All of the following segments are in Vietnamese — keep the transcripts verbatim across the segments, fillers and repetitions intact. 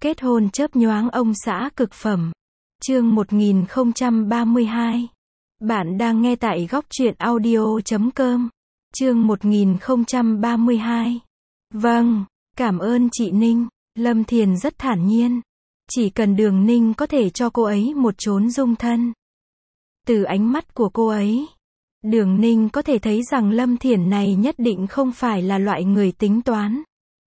Kết hôn chớp nhoáng ông xã cực phẩm. Chương một nghìn không trăm ba mươi hai. Bạn đang nghe tại góc truyện audio chấm com. Chương một nghìn không trăm ba mươi hai. Vâng, cảm ơn chị Ninh. Lâm Thiền rất thản nhiên. Chỉ cần Đường Ninh có thể cho cô ấy một chốn dung thân. Từ ánh mắt của cô ấy, Đường Ninh có thể thấy rằng Lâm Thiển này nhất định không phải là loại người tính toán.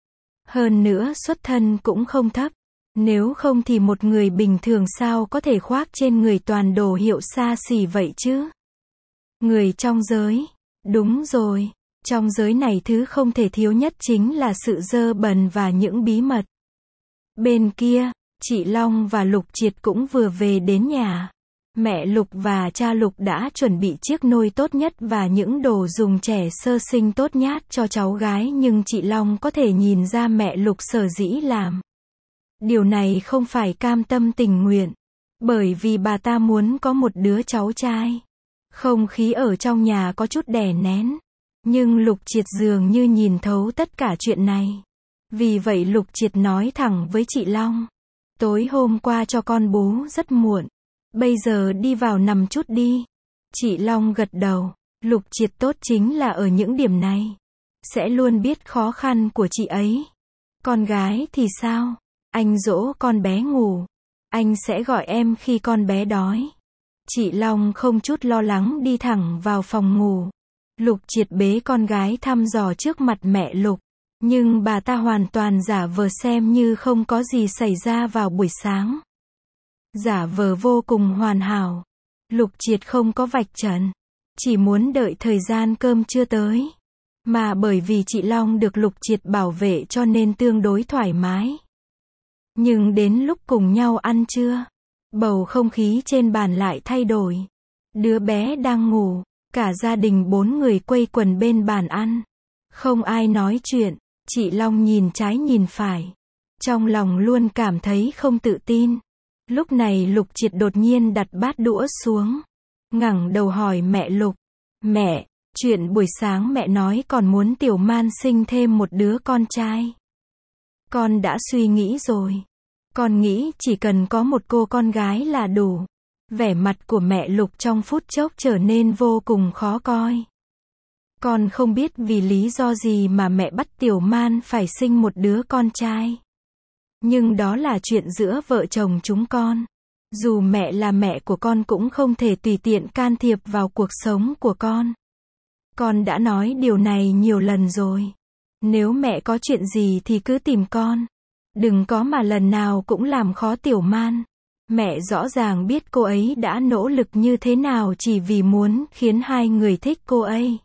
Hơn nữa xuất thân cũng không thấp. Nếu không thì một người bình thường sao có thể khoác trên người toàn đồ hiệu xa xỉ vậy chứ? Người trong giới. Đúng rồi. Trong giới này thứ không thể thiếu nhất chính là sự dơ bẩn và những bí mật. Bên kia, chị Long và Lục Triệt cũng vừa về đến nhà. Mẹ Lục và cha Lục đã chuẩn bị chiếc nôi tốt nhất và những đồ dùng trẻ sơ sinh tốt nhất cho cháu gái, nhưng chị Long có thể nhìn ra mẹ Lục sở dĩ làm điều này không phải cam tâm tình nguyện, bởi vì bà ta muốn có một đứa cháu trai. Không khí ở trong nhà có chút đè nén, nhưng Lục Triệt dường như nhìn thấu tất cả chuyện này. Vì vậy Lục Triệt nói thẳng với chị Long: tối hôm qua cho con bú rất muộn, bây giờ đi vào nằm chút đi. Chị Long gật đầu. Lục Triệt tốt chính là ở những điểm này. Sẽ luôn biết khó khăn của chị ấy. Con gái thì sao? Anh dỗ con bé ngủ. Anh sẽ gọi em khi con bé đói. Chị Long không chút lo lắng đi thẳng vào phòng ngủ. Lục Triệt bế con gái thăm dò trước mặt mẹ Lục. Nhưng bà ta hoàn toàn giả vờ xem như không có gì xảy ra vào buổi sáng. Giả vờ vô cùng hoàn hảo. Lục Triệt không có vạch trần. Chỉ muốn đợi thời gian cơm trưa tới. Mà bởi vì chị Long được Lục Triệt bảo vệ cho nên tương đối thoải mái. Nhưng đến lúc cùng nhau ăn trưa, bầu không khí trên bàn lại thay đổi. Đứa bé đang ngủ, cả gia đình bốn người quây quần bên bàn ăn. Không ai nói chuyện, chị Long nhìn trái nhìn phải. Trong lòng luôn cảm thấy không tự tin. Lúc này Lục Triệt đột nhiên đặt bát đũa xuống. Ngẩng đầu hỏi mẹ Lục: mẹ, chuyện buổi sáng mẹ nói còn muốn Tiểu Man sinh thêm một đứa con trai. Con đã suy nghĩ rồi. Con nghĩ chỉ cần có một cô con gái là đủ. Vẻ mặt của mẹ Lục trong phút chốc trở nên vô cùng khó coi. Con không biết vì lý do gì mà mẹ bắt Tiểu Man phải sinh một đứa con trai. Nhưng đó là chuyện giữa vợ chồng chúng con. Dù mẹ là mẹ của con cũng không thể tùy tiện can thiệp vào cuộc sống của con. Con đã nói điều này nhiều lần rồi. Nếu mẹ có chuyện gì thì cứ tìm con. Đừng có mà lần nào cũng làm khó Tiểu Man. Mẹ rõ ràng biết cô ấy đã nỗ lực như thế nào chỉ vì muốn khiến hai người thích cô ấy.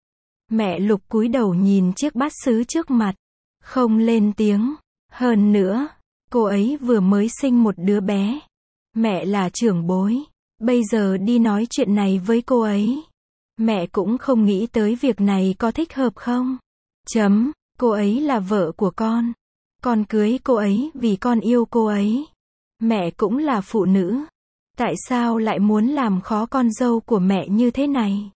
Mẹ Lục cúi đầu nhìn chiếc bát sứ trước mặt. Không lên tiếng. Hơn nữa, cô ấy vừa mới sinh một đứa bé. Mẹ là trưởng bối. Bây giờ đi nói chuyện này với cô ấy. Mẹ cũng không nghĩ tới việc này có thích hợp không. Chấm, cô ấy là vợ của con. Con cưới cô ấy vì con yêu cô ấy. Mẹ cũng là phụ nữ. Tại sao lại muốn làm khó con dâu của mẹ như thế này?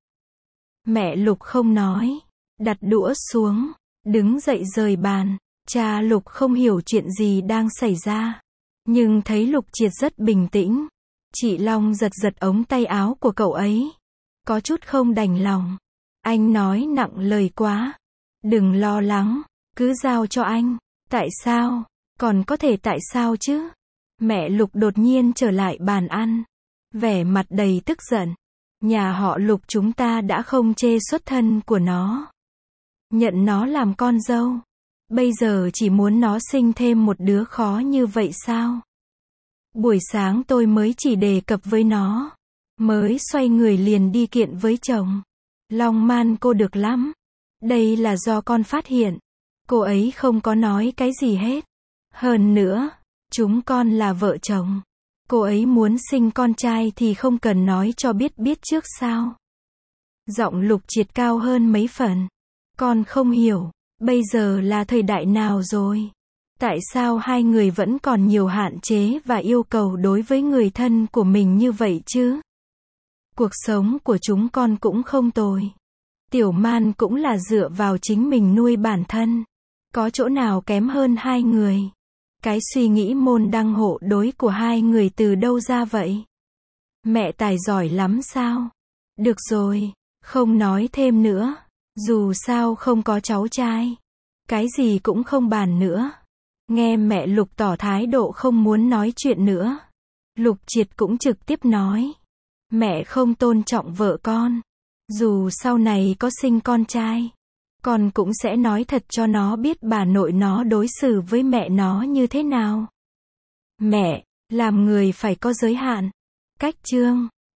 Mẹ Lục không nói. Đặt đũa xuống. Đứng dậy rời bàn. Cha Lục không hiểu chuyện gì đang xảy ra. Nhưng thấy Lục Triệt rất bình tĩnh. Chị Long giật giật ống tay áo của cậu ấy. Có chút không đành lòng. Anh nói nặng lời quá. Đừng lo lắng. Cứ giao cho anh. Tại sao? Còn có thể tại sao chứ? Mẹ Lục đột nhiên trở lại bàn ăn. Vẻ mặt đầy tức giận. Nhà họ Lục chúng ta đã không chê xuất thân của nó. Nhận nó làm con dâu. Bây giờ chỉ muốn nó sinh thêm một đứa khó như vậy sao? Buổi sáng tôi mới chỉ đề cập với nó. Mới xoay người liền đi kiện với chồng. Long Man cô được lắm. Đây là do con phát hiện. Cô ấy không có nói cái gì hết. Hơn nữa, chúng con là vợ chồng. Cô ấy muốn sinh con trai thì không cần nói cho biết biết trước sao? Giọng Lục Triệt cao hơn mấy phần. Con không hiểu, bây giờ là thời đại nào rồi? Tại sao hai người vẫn còn nhiều hạn chế và yêu cầu đối với người thân của mình như vậy chứ? Cuộc sống của chúng con cũng không tồi. Tiểu Man cũng là dựa vào chính mình nuôi bản thân. Có chỗ nào kém hơn hai người. Cái suy nghĩ môn đăng hộ đối của hai người từ đâu ra vậy? Mẹ tài giỏi lắm sao? Được rồi, không nói thêm nữa. Dù sao không có cháu trai. Cái gì cũng không bàn nữa. Nghe mẹ Lục tỏ thái độ không muốn nói chuyện nữa. Lục Triệt cũng trực tiếp nói. Mẹ không tôn trọng vợ con. Dù sau này có sinh con trai, con cũng sẽ nói thật cho nó biết bà nội nó đối xử với mẹ nó như thế nào. Mẹ, làm người phải có giới hạn. Cách chương